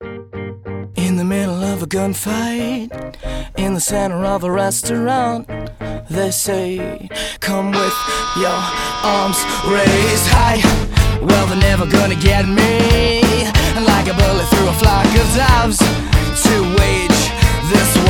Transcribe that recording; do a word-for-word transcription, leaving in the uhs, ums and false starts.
In the middle of a gunfight, in the center of a restaurant, they say, come with your arms raised high. Well, they're never gonna get me, like a bullet through a flock of doves, to wage this